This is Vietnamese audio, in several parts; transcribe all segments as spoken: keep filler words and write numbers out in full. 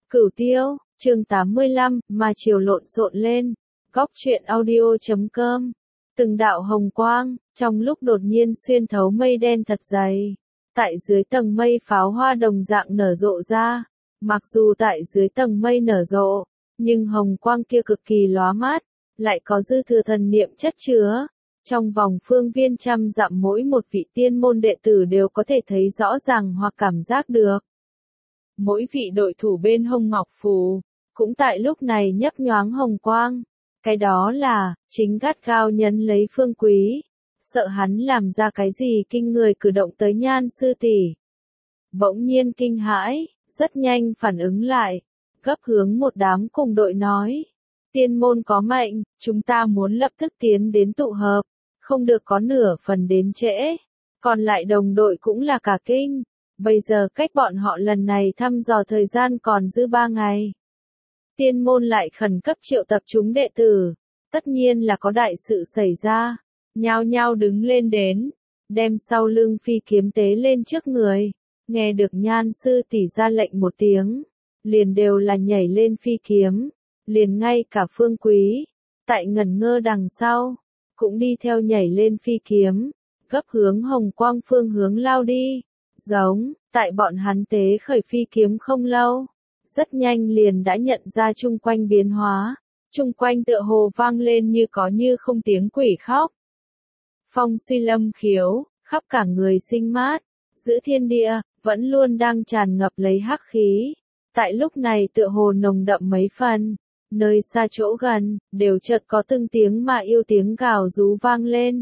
Cửu Tiêu, chương tám mươi lăm, mà chiều lộn xộn lên. Góc truyện audio chấm com. Từng đạo hồng quang, trong lúc đột nhiên xuyên thấu mây đen thật dày. Tại dưới tầng mây pháo hoa đồng dạng nở rộ ra. Mặc dù tại dưới tầng mây nở rộ, nhưng hồng quang kia cực kỳ lóa mắt, lại có dư thừa thần niệm chất chứa. Trong vòng phương viên trăm dặm mỗi một vị tiên môn đệ tử đều có thể thấy rõ ràng hoặc cảm giác được. Mỗi vị đội thủ bên hông ngọc phù, cũng tại lúc này nhấp nhoáng hồng quang. Cái đó là, chính gắt gao nhấn lấy Phương Quý. Sợ hắn làm ra cái gì kinh người cử động tới Nhan sư tỷ. Bỗng nhiên kinh hãi, rất nhanh phản ứng lại. Gấp hướng một đám cùng đội nói. Tiên môn có mệnh, chúng ta muốn lập tức tiến đến tụ hợp. Không được có nửa phần đến trễ. Còn lại đồng đội cũng là cả kinh. Bây giờ cách bọn họ lần này thăm dò thời gian còn dư ba ngày. Tiên môn lại khẩn cấp triệu tập chúng đệ tử. Tất nhiên là có đại sự xảy ra. Nhao nhao đứng lên đến. Đem sau lưng phi kiếm tế lên trước người. Nghe được Nhan sư tỷ ra lệnh một tiếng. Liền đều là nhảy lên phi kiếm. Liền ngay cả Phương Quý. Tại ngẩn ngơ đằng sau. Cũng đi theo nhảy lên phi kiếm. Gấp hướng hồng quang phương hướng lao đi. Giống, tại bọn hắn tế khởi phi kiếm không lâu, rất nhanh liền đã nhận ra chung quanh biến hóa, chung quanh tựa hồ vang lên như có như không tiếng quỷ khóc. Phong suy lâm khiếu, khắp cả người sinh mát, giữa thiên địa, vẫn luôn đang tràn ngập lấy hắc khí. Tại lúc này tựa hồ nồng đậm mấy phần, nơi xa chỗ gần, đều chợt có từng tiếng mà yêu tiếng gào rú vang lên.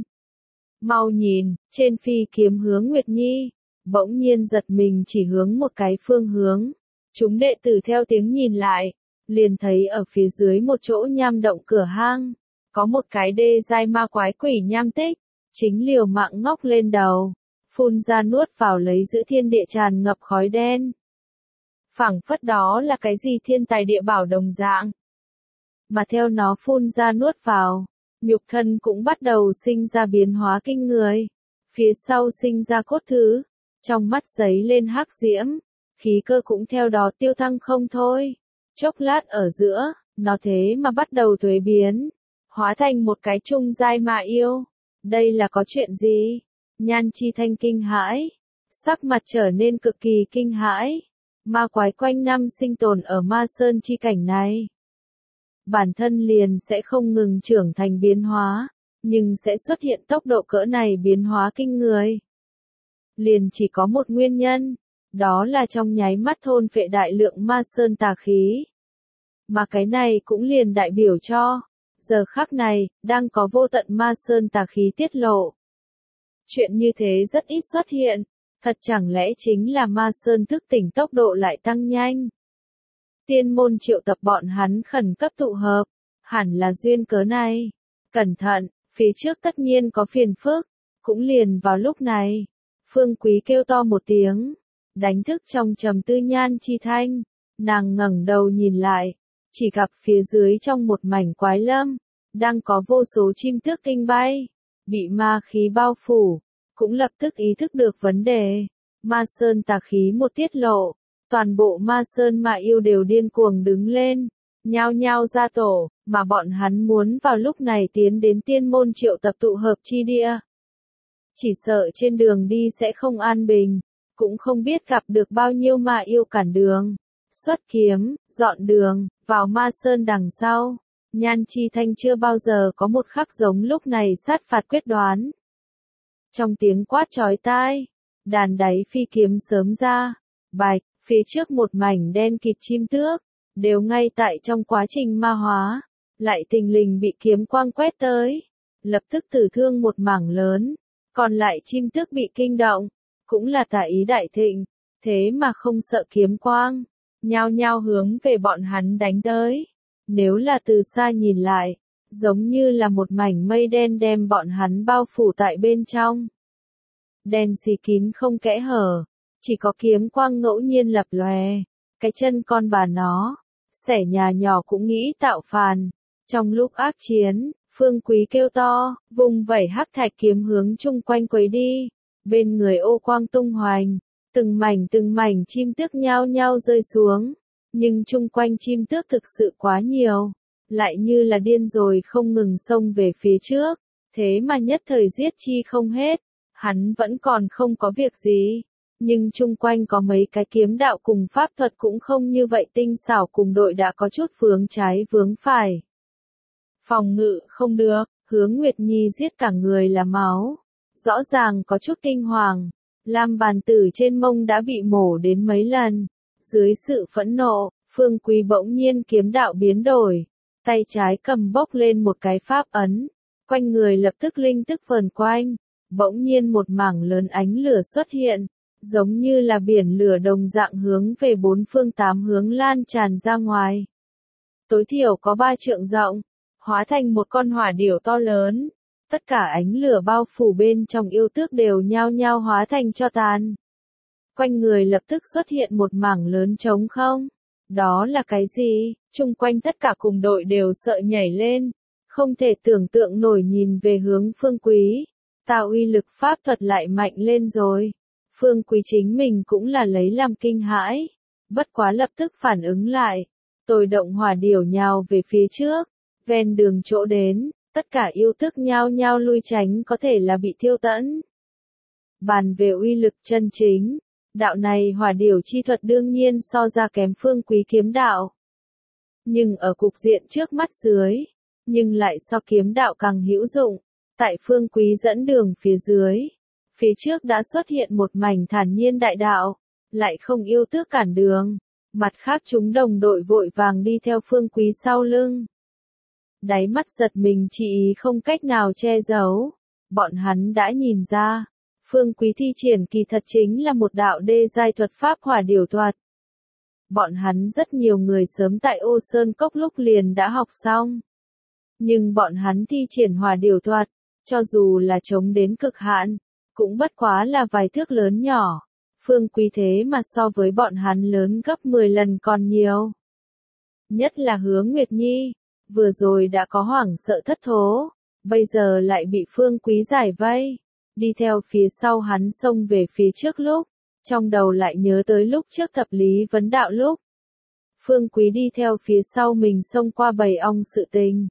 Mau nhìn, trên phi kiếm hướng Nguyệt Nhi. Bỗng nhiên giật mình chỉ hướng một cái phương hướng. Chúng đệ tử theo tiếng nhìn lại, liền thấy ở phía dưới một chỗ nham động cửa hang, có một cái đê giai ma quái quỷ nham tích, chính liều mạng ngóc lên đầu, phun ra nuốt vào lấy giữa thiên địa tràn ngập khói đen. Phảng phất đó là cái gì thiên tài địa bảo đồng dạng. Mà theo nó phun ra nuốt vào, nhục thân cũng bắt đầu sinh ra biến hóa kinh người, phía sau sinh ra cốt thứ. Trong mắt giấy lên hắc diễm, khí cơ cũng theo đó tiêu thăng không thôi. Chốc lát ở giữa, nó thế mà bắt đầu thuế biến, hóa thành một cái trung giai ma yêu. Đây là có chuyện gì? Nhan Chi Thanh kinh hãi, sắc mặt trở nên cực kỳ kinh hãi. Ma quái quanh năm sinh tồn ở ma sơn chi cảnh này. Bản thân liền sẽ không ngừng trưởng thành biến hóa, nhưng sẽ xuất hiện tốc độ cỡ này biến hóa kinh người. Liền chỉ có một nguyên nhân, đó là trong nháy mắt thôn phệ đại lượng ma sơn tà khí. Mà cái này cũng liền đại biểu cho, giờ khắc này, đang có vô tận ma sơn tà khí tiết lộ. Chuyện như thế rất ít xuất hiện, thật chẳng lẽ chính là ma sơn thức tỉnh tốc độ lại tăng nhanh. Tiên môn triệu tập bọn hắn khẩn cấp tụ hợp, hẳn là duyên cớ này. Cẩn thận, phía trước tất nhiên có phiền phức, cũng liền vào lúc này. Phương Quý kêu to một tiếng, đánh thức trong trầm tư Nhan Chi Thanh, nàng ngẩng đầu nhìn lại, chỉ gặp phía dưới trong một mảnh quái lâm, đang có vô số chim tước kinh bay, bị ma khí bao phủ, cũng lập tức ý thức được vấn đề, ma sơn tà khí một tiết lộ, toàn bộ ma sơn ma yêu đều điên cuồng đứng lên, nhao nhao ra tổ, mà bọn hắn muốn vào lúc này tiến đến tiên môn triệu tập tụ hợp chi địa. Chỉ sợ trên đường đi sẽ không an bình, cũng không biết gặp được bao nhiêu ma yêu cản đường. Xuất kiếm, dọn đường, vào ma sơn đằng sau. Nhan Chi Thanh chưa bao giờ có một khắc giống lúc này sát phạt quyết đoán. Trong tiếng quát chói tai, đàn đáy phi kiếm sớm ra, bạch, phía trước một mảnh đen kịt chim tước, đều ngay tại trong quá trình ma hóa, lại tình lình bị kiếm quang quét tới, lập tức tử thương một mảng lớn. Còn lại chim tước bị kinh động, cũng là tà ý đại thịnh, thế mà không sợ kiếm quang, nhao nhao hướng về bọn hắn đánh tới. Nếu là từ xa nhìn lại, giống như là một mảnh mây đen đem bọn hắn bao phủ tại bên trong. Đen xì kín không kẽ hở, chỉ có kiếm quang ngẫu nhiên lập lòe, cái chân con bà nó, xẻ nhà nhỏ cũng nghĩ tạo phàn. Trong lúc ác chiến, Phương Quý kêu to, vùng vẩy hắc thạch kiếm hướng chung quanh quấy đi, bên người ô quang tung hoành, từng mảnh từng mảnh chim tước nhao nhao rơi xuống, Nhưng chung quanh chim tước thực sự quá nhiều, lại như là điên rồi không ngừng xông về phía trước, thế mà nhất thời giết chi không hết, hắn vẫn còn không có việc gì. Nhưng chung quanh có mấy cái kiếm đạo cùng pháp thuật cũng không như vậy tinh xảo, cùng đội đã có chút vướng trái vướng phải. Phòng ngự không được, Hứa Nguyệt Nhi giết cả người là máu, rõ ràng có chút kinh hoàng, lam bàn tử trên mông đã bị mổ đến mấy lần. Dưới sự phẫn nộ, Phương Quý bỗng nhiên kiếm đạo biến đổi, tay trái cầm bốc lên một cái pháp ấn, quanh người lập tức linh tức vờn quanh, bỗng nhiên một mảng lớn ánh lửa xuất hiện, giống như là biển lửa đồng dạng hướng về bốn phương tám hướng lan tràn ra ngoài. Tối thiểu có ba trượng rộng, hóa thành một con hỏa điểu to lớn, tất cả ánh lửa bao phủ bên trong yêu tước đều nhao nhao hóa thành tro tàn. Quanh người lập tức xuất hiện một mảng lớn trống không. Đó là cái gì? Chung quanh tất cả cùng đội đều sợ nhảy lên, không thể tưởng tượng nổi nhìn về hướng Phương Quý. Tao uy lực pháp thuật lại mạnh lên rồi. Phương Quý chính mình cũng là lấy làm kinh hãi, bất quá lập tức phản ứng lại. Tôi động hỏa điểu nhào về phía trước, ven đường chỗ đến, tất cả yêu tước nhao nhao lui tránh, có thể là bị thiêu tẫn. Bàn về uy lực chân chính, đạo này hỏa điểu chi thuật đương nhiên so ra kém Phương Quý kiếm đạo. Nhưng ở cục diện trước mắt dưới, nhưng lại so kiếm đạo càng hữu dụng. Tại Phương Quý dẫn đường phía dưới, phía trước đã xuất hiện một mảnh thản nhiên đại đạo, lại không yêu tước cản đường. Mặt khác chúng đồng đội vội vàng đi theo Phương Quý sau lưng. Đáy mắt giật mình chỉ ý không cách nào che giấu. Bọn hắn đã nhìn ra, Phương Quý thi triển kỳ thật chính là một đạo đê giai thuật pháp hỏa điểu thuật. Bọn hắn rất nhiều người sớm tại Ô Sơn Cốc lúc liền đã học xong. Nhưng bọn hắn thi triển hỏa điểu thuật, cho dù là chống đến cực hạn, cũng bất quá là vài thước lớn nhỏ. Phương Quý thế mà so với bọn hắn lớn gấp mười lần còn nhiều. Nhất là Hứa Nguyệt Nhi, vừa rồi đã có hoảng sợ thất thố, bây giờ lại bị Phương Quý giải vây. Đi theo phía sau hắn xông về phía trước lúc, trong đầu lại nhớ tới lúc trước thập lý vấn đạo lúc. Phương Quý đi theo phía sau mình xông qua bầy ong sự tình.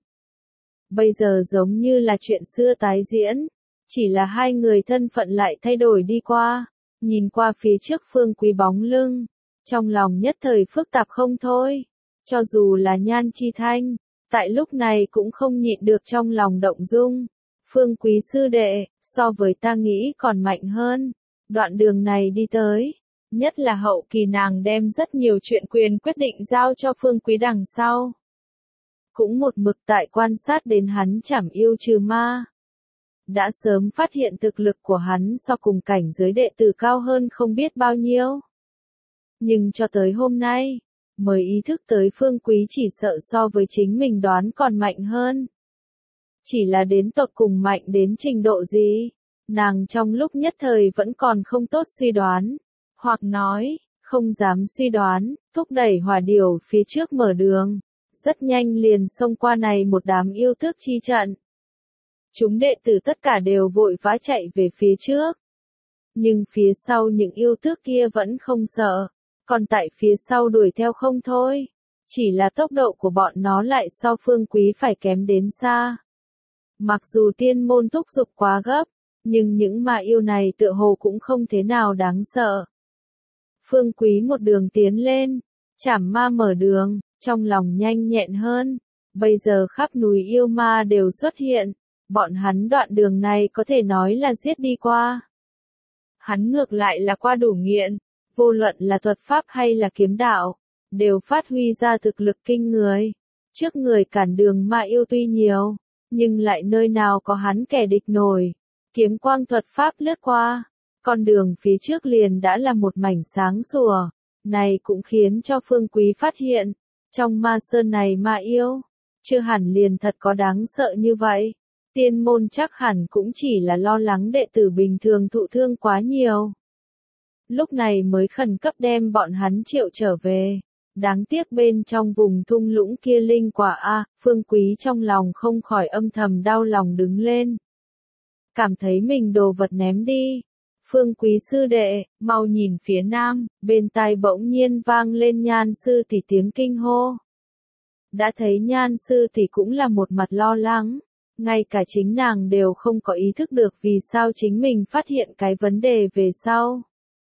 Bây giờ giống như là chuyện xưa tái diễn, chỉ là hai người thân phận lại thay đổi đi qua, nhìn qua phía trước Phương Quý bóng lưng, trong lòng nhất thời phức tạp không thôi, cho dù là Nhan Chi Thanh, tại lúc này cũng không nhịn được trong lòng động dung. Phương Quý sư đệ, so với ta nghĩ còn mạnh hơn, đoạn đường này đi tới, nhất là hậu kỳ nàng đem rất nhiều chuyện quyền quyết định giao cho Phương Quý đằng sau. Cũng một mực tại quan sát đến hắn trảm yêu trừ ma. Đã sớm phát hiện thực lực của hắn so cùng cảnh giới đệ tử cao hơn không biết bao nhiêu. Nhưng cho tới hôm nay, mới ý thức tới Phương Quý chỉ sợ so với chính mình đoán còn mạnh hơn. Chỉ là đến tột cùng mạnh đến trình độ gì, nàng trong lúc nhất thời vẫn còn không tốt suy đoán, hoặc nói, không dám suy đoán, thúc đẩy hỏa điểu phía trước mở đường, rất nhanh liền xông qua này một đám yêu tước chi trận. Chúng đệ tử tất cả đều vội vã chạy về phía trước. Nhưng phía sau những yêu tước kia vẫn không sợ, còn tại phía sau đuổi theo không thôi. Chỉ là tốc độ của bọn nó lại so Phương Quý phải kém đến xa. Mặc dù tiên môn thúc giục quá gấp, nhưng những ma yêu này tựa hồ cũng không thế nào đáng sợ. Phương Quý một đường tiến lên, chảm ma mở đường, trong lòng nhanh nhẹn hơn. Bây giờ khắp núi yêu ma đều xuất hiện, bọn hắn đoạn đường này có thể nói là giết đi qua. Hắn ngược lại là qua đủ nghiện, vô luận là thuật pháp hay là kiếm đạo, đều phát huy ra thực lực kinh người. Trước người cản đường ma yêu tuy nhiều, nhưng lại nơi nào có hắn kẻ địch nổi. Kiếm quang thuật pháp lướt qua, con đường phía trước liền đã là một mảnh sáng sủa. Này cũng khiến cho Phương Quý phát hiện, trong ma sơn này ma yêu, chưa hẳn liền thật có đáng sợ như vậy. Tiên môn chắc hẳn cũng chỉ là lo lắng đệ tử bình thường thụ thương quá nhiều. Lúc này mới khẩn cấp đem bọn hắn triệu trở về. Đáng tiếc bên trong vùng thung lũng kia linh quả a, Phương Quý trong lòng không khỏi âm thầm đau lòng đứng lên. Cảm thấy mình đồ vật ném đi. Phương Quý sư đệ, mau nhìn phía nam, bên tai bỗng nhiên vang lên Nhan sư tỷ tiếng kinh hô. Đã thấy Nhan sư tỷ cũng là một mặt lo lắng, ngay cả chính nàng đều không có ý thức được vì sao chính mình phát hiện cái vấn đề về sau.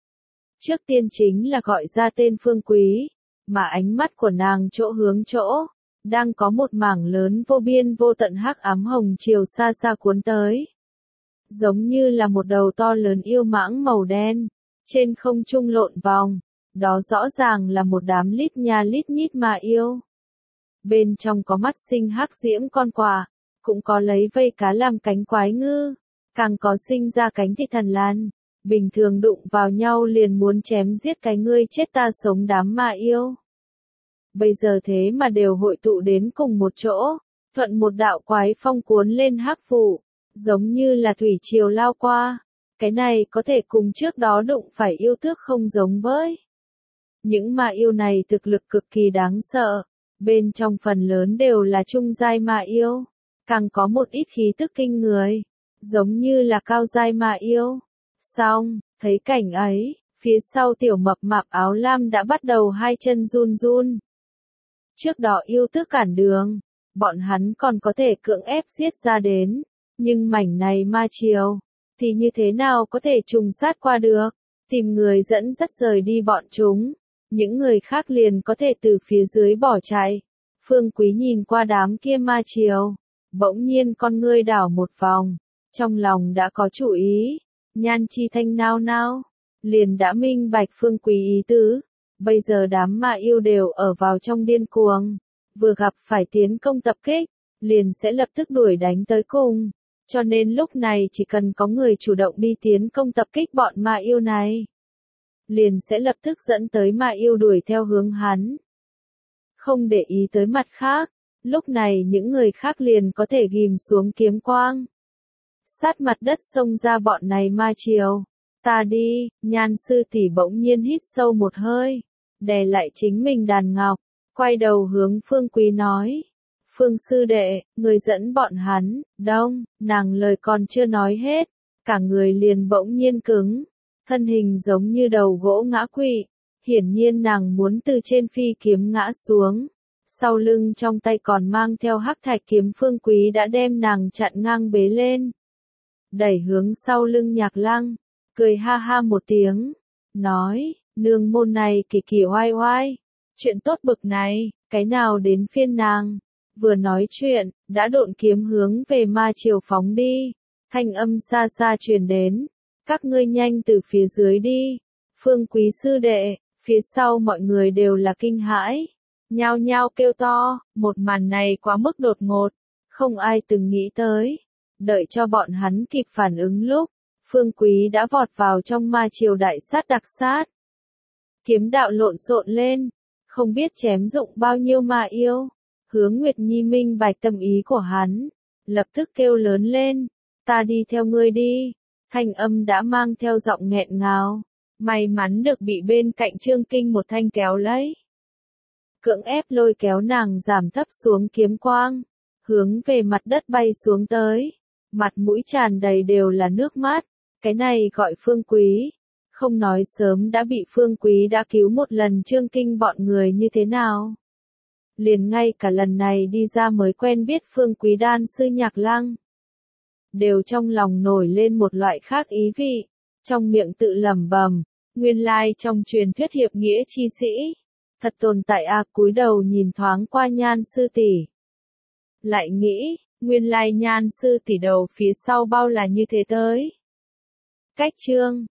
Trước tiên chính là gọi ra tên Phương Quý, mà ánh mắt của nàng chỗ hướng chỗ, đang có một mảng lớn vô biên vô tận hắc ám hồng chiều xa xa cuốn tới. Giống như là một đầu to lớn yêu mãng màu đen, trên không trung lộn vòng, đó rõ ràng là một đám lít nha lít nhít mà yêu. Bên trong có mắt sinh hắc diễm con quạ, cũng có lấy vây cá làm cánh quái ngư, càng có sinh ra cánh thị thần lan, bình thường đụng vào nhau liền muốn chém giết cái ngươi chết ta sống đám mà yêu. Bây giờ thế mà đều hội tụ đến cùng một chỗ, thuận một đạo quái phong cuốn lên hắc vụ, giống như là thủy triều lao qua. Cái này có thể cùng trước đó đụng phải yêu tước không giống với. Những ma yêu này thực lực cực kỳ đáng sợ, bên trong phần lớn đều là trung giai ma yêu, càng có một ít khí tức kinh người, giống như là cao giai ma yêu. Xong, thấy cảnh ấy, phía sau tiểu mập mạp áo lam đã bắt đầu hai chân run run. Trước đó yêu tước cản đường, bọn hắn còn có thể cưỡng ép giết ra đến, nhưng mảnh này ma triều, thì như thế nào có thể trùng sát qua được, tìm người dẫn dắt rời đi bọn chúng, những người khác liền có thể từ phía dưới bỏ chạy. Phương Quý nhìn qua đám kia ma triều, bỗng nhiên con ngươi đảo một vòng, trong lòng đã có chủ ý, Nhan Chi Thanh nao nao, liền đã minh bạch Phương Quý ý tứ, bây giờ đám ma yêu đều ở vào trong điên cuồng, vừa gặp phải tiến công tập kích, liền sẽ lập tức đuổi đánh tới cùng. Cho nên lúc này chỉ cần có người chủ động đi tiến công tập kích bọn ma yêu này, liền sẽ lập tức dẫn tới ma yêu đuổi theo hướng hắn. Không để ý tới mặt khác, lúc này những người khác liền có thể ghim xuống kiếm quang. Sát mặt đất xông ra bọn này ma triều. Ta đi, Nhan sư tỷ bỗng nhiên hít sâu một hơi, đè lại chính mình đàn ngọc, quay đầu hướng Phương Quý nói. Phương sư đệ, người dẫn bọn hắn, đông, nàng lời còn chưa nói hết, cả người liền bỗng nhiên cứng, thân hình giống như đầu gỗ ngã quỵ, hiển nhiên nàng muốn từ trên phi kiếm ngã xuống, sau lưng trong tay còn mang theo hắc thạch kiếm Phương Quý đã đem nàng chặn ngang bế lên, đẩy hướng sau lưng Nhạc Lăng, cười ha ha một tiếng, nói, nương môn này kỳ kỳ oai oai, chuyện tốt bực này, cái nào đến phiên nàng. Vừa nói chuyện, đã độn kiếm hướng về ma triều phóng đi, thanh âm xa xa truyền đến, các ngươi nhanh từ phía dưới đi. Phương Quý sư đệ, phía sau mọi người đều là kinh hãi, nhao nhao kêu to, một màn này quá mức đột ngột, không ai từng nghĩ tới. Đợi cho bọn hắn kịp phản ứng lúc, Phương Quý đã vọt vào trong ma triều đại sát đặc sát. Kiếm đạo lộn xộn lên, không biết chém dụng bao nhiêu ma yêu. Hướng Nguyệt Nhi minh bạch tâm ý của hắn, lập tức kêu lớn lên, ta đi theo ngươi đi, thanh âm đã mang theo giọng nghẹn ngào, may mắn được bị bên cạnh Trương Kinh một thanh kéo lấy. Cưỡng ép lôi kéo nàng giảm thấp xuống kiếm quang, hướng về mặt đất bay xuống tới, mặt mũi tràn đầy đều là nước mắt, cái này gọi Phương Quý, không nói sớm đã bị Phương Quý đã cứu một lần Trương Kinh bọn người như thế nào. Liền ngay cả lần này đi ra mới quen biết Phương Quý đan sư Nhạc Lăng, đều trong lòng nổi lên một loại khác ý vị, trong miệng tự lẩm bẩm, nguyên lai trong truyền thuyết hiệp nghĩa chi sĩ, thật tồn tại a. Cúi đầu nhìn thoáng qua Nhan sư tỷ, lại nghĩ, nguyên lai Nhan sư tỷ đầu phía sau bao là như thế tới. Cách chương